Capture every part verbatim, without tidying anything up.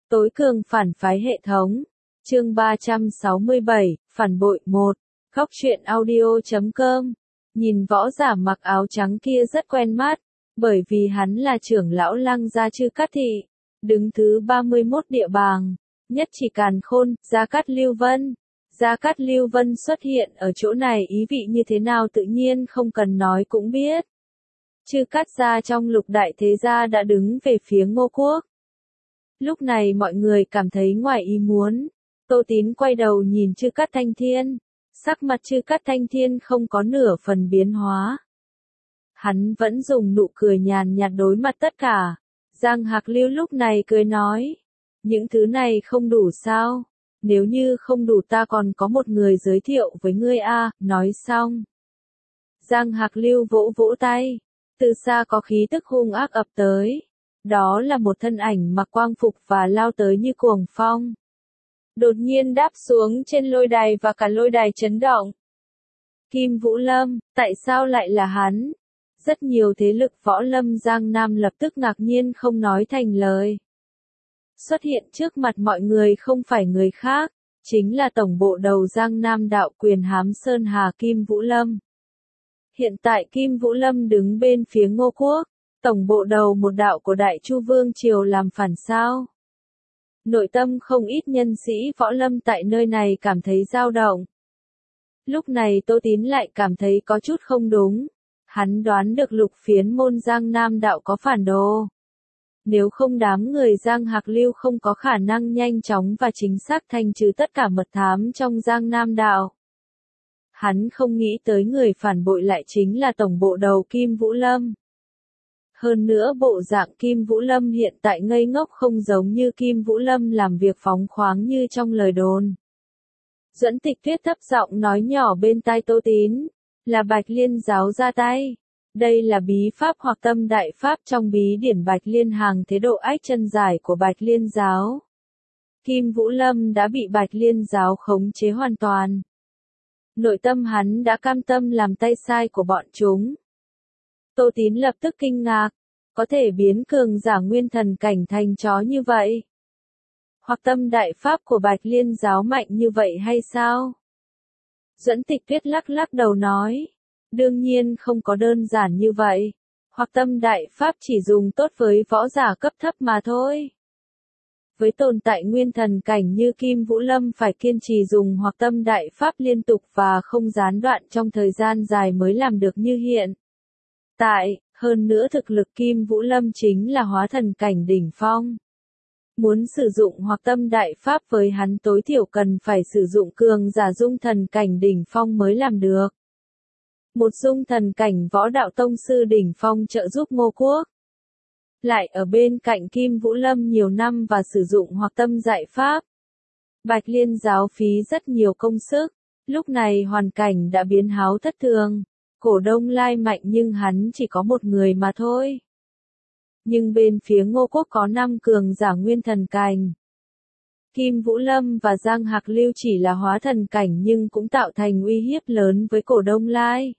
Tối cường phản phái hệ thống. Chương ba trăm sáu mươi bảy, phản bội một. Góc truyện audio chấm com. Nhìn võ giả mặc áo trắng kia rất quen mắt, bởi vì hắn là trưởng lão Lăng Gia Chư Cát Thị, đứng thứ ba mươi mốt địa bàng, nhất chỉ Càn Khôn, Gia Cát Lưu Vân. Gia Cát Lưu Vân xuất hiện ở chỗ này ý vị như thế nào tự nhiên không cần nói cũng biết. Chư Cát gia trong lục đại thế gia đã đứng về phía Ngô Quốc. Lúc này mọi người cảm thấy ngoài ý muốn. Tô Tín quay đầu nhìn Chư Cát Thanh Thiên. Sắc mặt Chư Cát Thanh Thiên không có nửa phần biến hóa. Hắn vẫn dùng nụ cười nhàn nhạt đối mặt tất cả. Giang Hạc Lưu lúc này cười nói. Những thứ này không đủ sao? Nếu như không đủ ta còn có một người giới thiệu với ngươi a. Nói xong. Giang Hạc Lưu vỗ vỗ tay. Từ xa có khí tức hung ác ập tới. Đó là một thân ảnh mặc quang phục và lao tới như cuồng phong. Đột nhiên đáp xuống trên lôi đài và cả lôi đài chấn động. Kim Vũ Lâm, tại sao lại là hắn? Rất nhiều thế lực võ lâm Giang Nam lập tức ngạc nhiên không nói thành lời. Xuất hiện trước mặt mọi người không phải người khác, chính là tổng bộ đầu Giang Nam đạo quyền Hám Sơn Hà Kim Vũ Lâm. Hiện tại Kim Vũ Lâm đứng bên phía Ngô Quốc, tổng bộ đầu một đạo của Đại Chu Vương Triều làm phản sao. Nội tâm không ít nhân sĩ võ lâm tại nơi này cảm thấy dao động. Lúc này Tô Tín lại cảm thấy có chút không đúng. Hắn đoán được lục phiến môn Giang Nam đạo có phản đồ. Nếu không đám người Giang Hạc Lưu không có khả năng nhanh chóng và chính xác thanh trừ tất cả mật thám trong Giang Nam đạo. Hắn không nghĩ tới người phản bội lại chính là tổng bộ đầu Kim Vũ Lâm. Hơn nữa bộ dạng Kim Vũ Lâm hiện tại ngây ngốc không giống như Kim Vũ Lâm làm việc phóng khoáng như trong lời đồn. Duẫn Tịch Tuyết thấp giọng nói nhỏ bên tai Tô Tín, là Bạch Liên giáo ra tay. Đây là bí pháp hoặc tâm đại pháp trong bí điển Bạch Liên hàng thế độ ách chân giải của Bạch Liên giáo. Kim Vũ Lâm đã bị Bạch Liên giáo khống chế hoàn toàn. Nội tâm hắn đã cam tâm làm tay sai của bọn chúng. Tô Tín lập tức kinh ngạc, có thể biến cường giả nguyên thần cảnh thành chó như vậy? Hoặc tâm đại pháp của Bạch Liên giáo mạnh như vậy hay sao? Duẫn Tịch Tuyết lắc lắc đầu nói, đương nhiên không có đơn giản như vậy, hoặc tâm đại pháp chỉ dùng tốt với võ giả cấp thấp mà thôi. Với tồn tại nguyên thần cảnh như Kim Vũ Lâm phải kiên trì dùng hoặc tâm đại pháp liên tục và không gián đoạn trong thời gian dài mới làm được như hiện tại, hơn nữa thực lực Kim Vũ Lâm chính là hóa thần cảnh đỉnh phong. Muốn sử dụng hoặc tâm đại pháp với hắn tối thiểu cần phải sử dụng cường giả dung thần cảnh đỉnh phong mới làm được. Một dung thần cảnh võ đạo tông sư đỉnh phong trợ giúp Ngô Quốc. Lại ở bên cạnh Kim Vũ Lâm nhiều năm và sử dụng hoặc tâm giải pháp. Bạch Liên giáo phí rất nhiều công sức, lúc này hoàn cảnh đã biến háo thất thường. Cổ Đông Lai mạnh nhưng hắn chỉ có một người mà thôi. Nhưng bên phía Ngô Quốc có năm cường giả nguyên thần cảnh. Kim Vũ Lâm và Giang Hạc Lưu chỉ là hóa thần cảnh nhưng cũng tạo thành uy hiếp lớn với Cổ Đông Lai.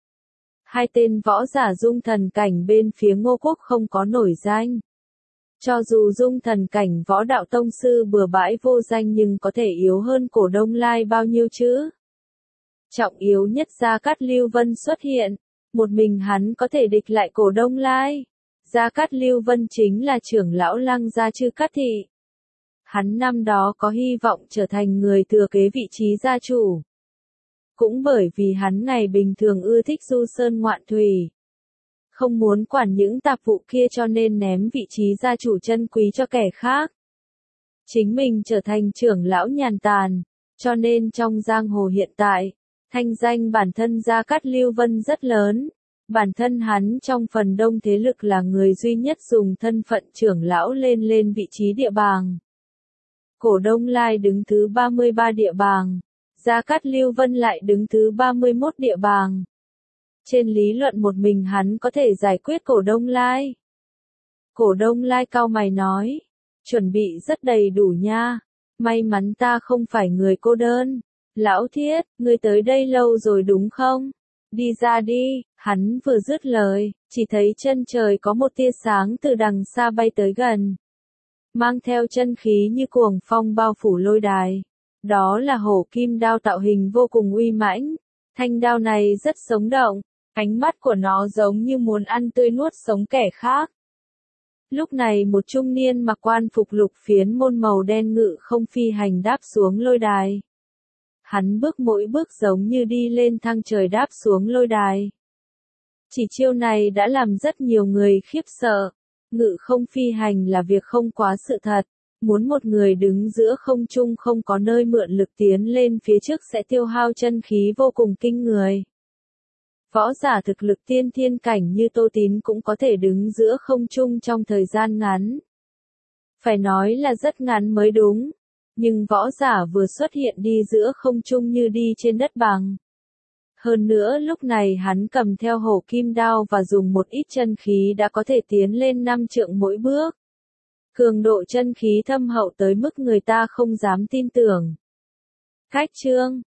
Hai tên võ giả dung thần cảnh bên phía Ngô Quốc không có nổi danh. Cho dù dung thần cảnh võ đạo tông sư bừa bãi vô danh nhưng có thể yếu hơn Cổ Đông Lai bao nhiêu chứ? Trọng yếu nhất Gia Cát Lưu Vân xuất hiện, một mình hắn có thể địch lại Cổ Đông Lai. Gia Cát Lưu Vân chính là trưởng lão Lăng Gia Chư Cát Thị. Hắn năm đó có hy vọng trở thành người thừa kế vị trí gia chủ. Cũng bởi vì hắn ngày bình thường ưa thích du sơn ngoạn thủy. Không muốn quản những tạp vụ kia cho nên ném vị trí gia chủ chân quý cho kẻ khác. Chính mình trở thành trưởng lão nhàn tàn, cho nên trong giang hồ hiện tại, thanh danh bản thân Gia Cát Lưu Vân rất lớn. Bản thân hắn trong phần đông thế lực là người duy nhất dùng thân phận trưởng lão lên lên vị trí địa bàng. Cổ Đông Lai đứng thứ ba mươi ba địa bàng. Gia Cát Lưu Vân lại đứng thứ ba mươi mốt địa bàng. Trên lý luận một mình hắn có thể giải quyết Cổ Đông Lai. Cổ Đông Lai cau mày nói, chuẩn bị rất đầy đủ nha. May mắn ta không phải người cô đơn. Lão Thiết, ngươi tới đây lâu rồi đúng không? Đi ra đi, hắn vừa dứt lời, chỉ thấy chân trời có một tia sáng từ đằng xa bay tới gần. mang theo chân khí như cuồng phong bao phủ lôi đài. Đó là hổ kim đao tạo hình vô cùng uy mãnh. Thanh đao này rất sống động, ánh mắt của nó giống như muốn ăn tươi nuốt sống kẻ khác. Lúc này một trung niên mặc quan phục lục phiến môn màu đen ngự không phi hành đáp xuống lôi đài. Hắn bước mỗi bước giống như đi lên thang trời đáp xuống lôi đài. Chỉ chiêu này đã làm rất nhiều người khiếp sợ. Ngự không phi hành là việc không quá sự thật. Muốn một người đứng giữa không trung không có nơi mượn lực tiến lên phía trước sẽ tiêu hao chân khí vô cùng kinh người. Võ giả thực lực tiên thiên cảnh như Tô Tín cũng có thể đứng giữa không trung trong thời gian ngắn. Phải nói là rất ngắn mới đúng. Nhưng võ giả vừa xuất hiện đi giữa không trung như đi trên đất bằng. Hơn nữa lúc này hắn cầm theo hổ kim đao và dùng một ít chân khí đã có thể tiến lên năm trượng mỗi bước. Cường độ chân khí thâm hậu tới mức người ta không dám tin tưởng. Cách chương